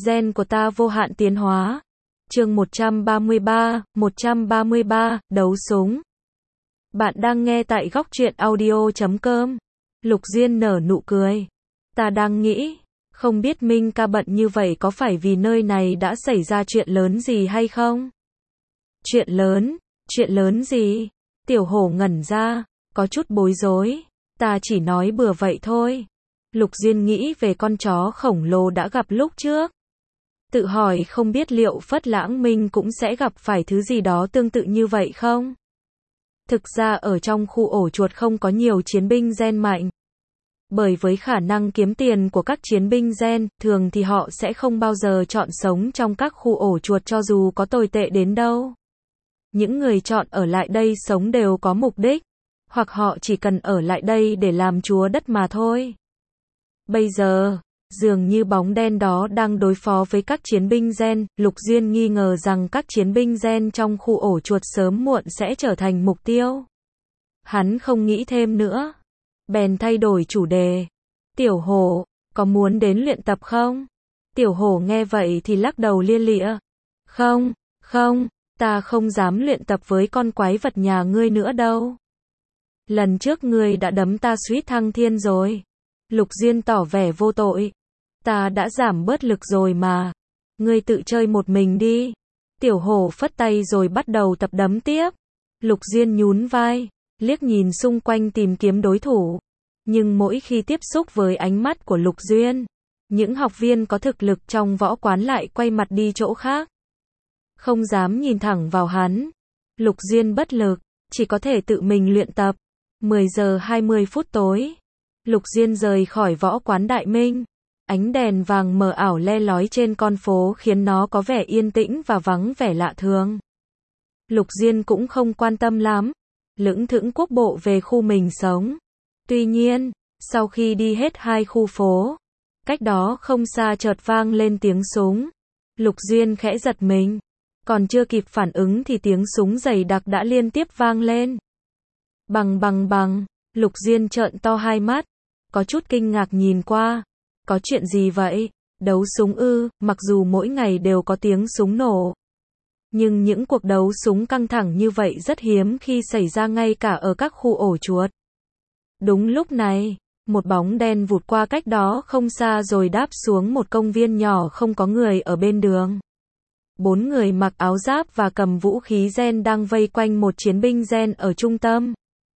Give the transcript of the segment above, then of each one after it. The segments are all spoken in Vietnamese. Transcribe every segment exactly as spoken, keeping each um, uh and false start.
Gen của ta vô hạn tiến hóa. Chương một trăm ba mươi ba, một trăm ba mươi ba, đấu súng. Bạn đang nghe tại góc truyện audio chấm com. Lục Duyên nở nụ cười. Ta đang nghĩ, không biết Minh ca bận như vậy có phải vì nơi này đã xảy ra chuyện lớn gì hay không? Chuyện lớn? Chuyện lớn gì? Tiểu hổ ngẩn ra, có chút bối rối. Ta chỉ nói bừa vậy thôi. Lục Duyên nghĩ về con chó khổng lồ đã gặp lúc trước. Tự hỏi không biết liệu Phất Lãng Minh cũng sẽ gặp phải thứ gì đó tương tự như vậy không? Thực ra ở trong khu ổ chuột không có nhiều chiến binh gen mạnh. Bởi với khả năng kiếm tiền của các chiến binh gen, thường thì họ sẽ không bao giờ chọn sống trong các khu ổ chuột cho dù có tồi tệ đến đâu. Những người chọn ở lại đây sống đều có mục đích, hoặc họ chỉ cần ở lại đây để làm chúa đất mà thôi. Bây giờ, dường như bóng đen đó đang đối phó với các chiến binh gen, Lục Duyên nghi ngờ rằng các chiến binh gen trong khu ổ chuột sớm muộn sẽ trở thành mục tiêu. Hắn không nghĩ thêm nữa, bèn thay đổi chủ đề. Tiểu hổ, có muốn đến luyện tập không? Tiểu hổ nghe vậy thì lắc đầu lia lịa. Không, không, ta không dám luyện tập với con quái vật nhà ngươi nữa đâu. Lần trước ngươi đã đấm ta suýt thăng thiên rồi. Lục Duyên tỏ vẻ vô tội. Ta đã giảm bớt lực rồi mà. Ngươi tự chơi một mình đi. Tiểu hổ phất tay rồi bắt đầu tập đấm tiếp. Lục Duyên nhún vai, liếc nhìn xung quanh tìm kiếm đối thủ. Nhưng mỗi khi tiếp xúc với ánh mắt của Lục Duyên, những học viên có thực lực trong võ quán lại quay mặt đi chỗ khác. Không dám nhìn thẳng vào hắn. Lục Duyên bất lực, chỉ có thể tự mình luyện tập. mười giờ hai mươi phút tối. Lục Duyên rời khỏi võ quán Đại Minh. Ánh đèn vàng mờ ảo le lói trên con phố khiến nó có vẻ yên tĩnh và vắng vẻ lạ thường. Lục Duyên cũng không quan tâm lắm, lững thững quốc bộ về khu mình sống. Tuy nhiên, sau khi đi hết hai khu phố, cách đó không xa chợt vang lên tiếng súng. Lục Duyên khẽ giật mình, còn chưa kịp phản ứng thì tiếng súng dày đặc đã liên tiếp vang lên. Bằng bằng bằng, Lục Duyên trợn to hai mắt, có chút kinh ngạc nhìn qua. Có chuyện gì vậy? Đấu súng ư? Mặc dù mỗi ngày đều có tiếng súng nổ, nhưng những cuộc đấu súng căng thẳng như vậy rất hiếm khi xảy ra ngay cả ở các khu ổ chuột. Đúng lúc này, một bóng đen vụt qua cách đó không xa rồi đáp xuống một công viên nhỏ không có người ở bên đường. Bốn người mặc áo giáp và cầm vũ khí gen đang vây quanh một chiến binh gen ở trung tâm.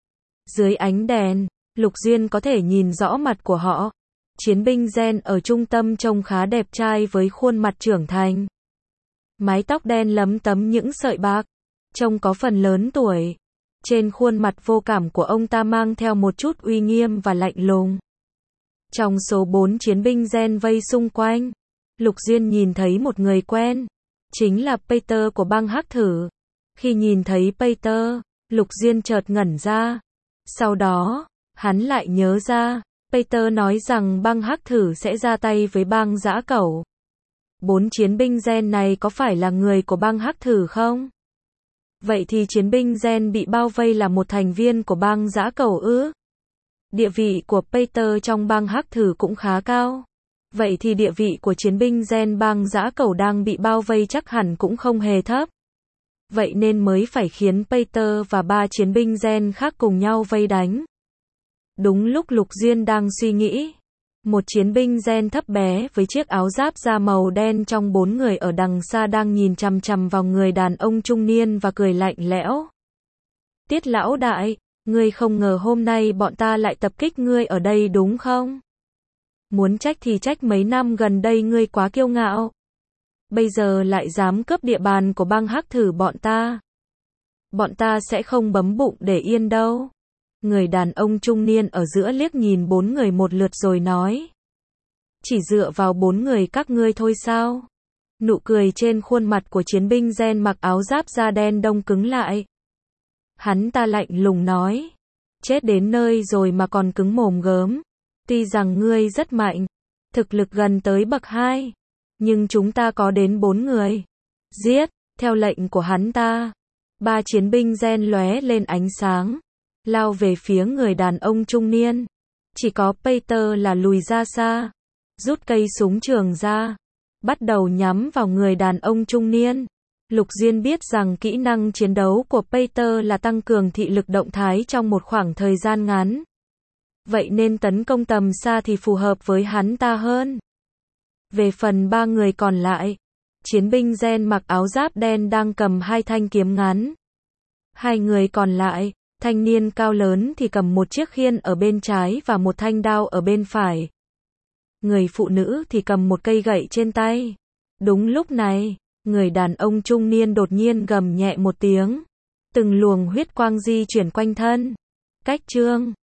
Dưới ánh đèn, Lục Duyên có thể nhìn rõ mặt của họ. Chiến binh gen ở trung tâm trông khá đẹp trai với khuôn mặt trưởng thành. Mái tóc đen lấm tấm những sợi bạc, trông có phần lớn tuổi. Trên khuôn mặt vô cảm của ông ta mang theo một chút uy nghiêm và lạnh lùng. Trong số bốn chiến binh gen vây xung quanh, Lục Duyên nhìn thấy một người quen. Chính là Peter của bang Hắc Thử. Khi nhìn thấy Peter, Lục Duyên chợt ngẩn ra. Sau đó, hắn lại nhớ ra, Peter nói rằng bang Hắc Thử sẽ ra tay với bang Dã Cẩu. Bốn chiến binh gen này có phải là người của bang Hắc Thử không? Vậy thì chiến binh gen bị bao vây là một thành viên của bang Dã Cẩu ư? Địa vị của Peter trong bang Hắc Thử cũng khá cao. Vậy thì địa vị của chiến binh gen bang Dã Cẩu đang bị bao vây chắc hẳn cũng không hề thấp. Vậy nên mới phải khiến Peter và ba chiến binh gen khác cùng nhau vây đánh. Đúng lúc Lục Duyên đang suy nghĩ, một chiến binh gen thấp bé với chiếc áo giáp da màu đen trong bốn người ở đằng xa đang nhìn chằm chằm vào người đàn ông trung niên và cười lạnh lẽo. Tiết lão đại, ngươi không ngờ hôm nay bọn ta lại tập kích ngươi ở đây đúng không? Muốn trách thì trách mấy năm gần đây ngươi quá kiêu ngạo. Bây giờ lại dám cướp địa bàn của bang Hắc Thử bọn ta. Bọn ta sẽ không bấm bụng để yên đâu. Người đàn ông trung niên ở giữa liếc nhìn bốn người một lượt rồi nói. Chỉ dựa vào bốn người các ngươi thôi sao? Nụ cười trên khuôn mặt của chiến binh gen mặc áo giáp da đen đông cứng lại. Hắn ta lạnh lùng nói. Chết đến nơi rồi mà còn cứng mồm gớm. Tuy rằng ngươi rất mạnh, thực lực gần tới bậc hai, nhưng chúng ta có đến bốn người. Giết, theo lệnh của hắn ta. Ba chiến binh gen lóe lên ánh sáng, lao về phía người đàn ông trung niên. Chỉ có Peter là lùi ra xa, rút cây súng trường ra, bắt đầu nhắm vào người đàn ông trung niên. Lục Diên biết rằng kỹ năng chiến đấu của Peter là tăng cường thị lực động thái trong một khoảng thời gian ngắn. Vậy nên tấn công tầm xa thì phù hợp với hắn ta hơn. Về phần ba người còn lại, chiến binh gen mặc áo giáp đen đang cầm hai thanh kiếm ngắn. Hai người còn lại, thanh niên cao lớn thì cầm một chiếc khiên ở bên trái và một thanh đao ở bên phải. Người phụ nữ thì cầm một cây gậy trên tay. Đúng lúc này, người đàn ông trung niên đột nhiên gầm nhẹ một tiếng. Từng luồng huyết quang di chuyển quanh thân. Cách chương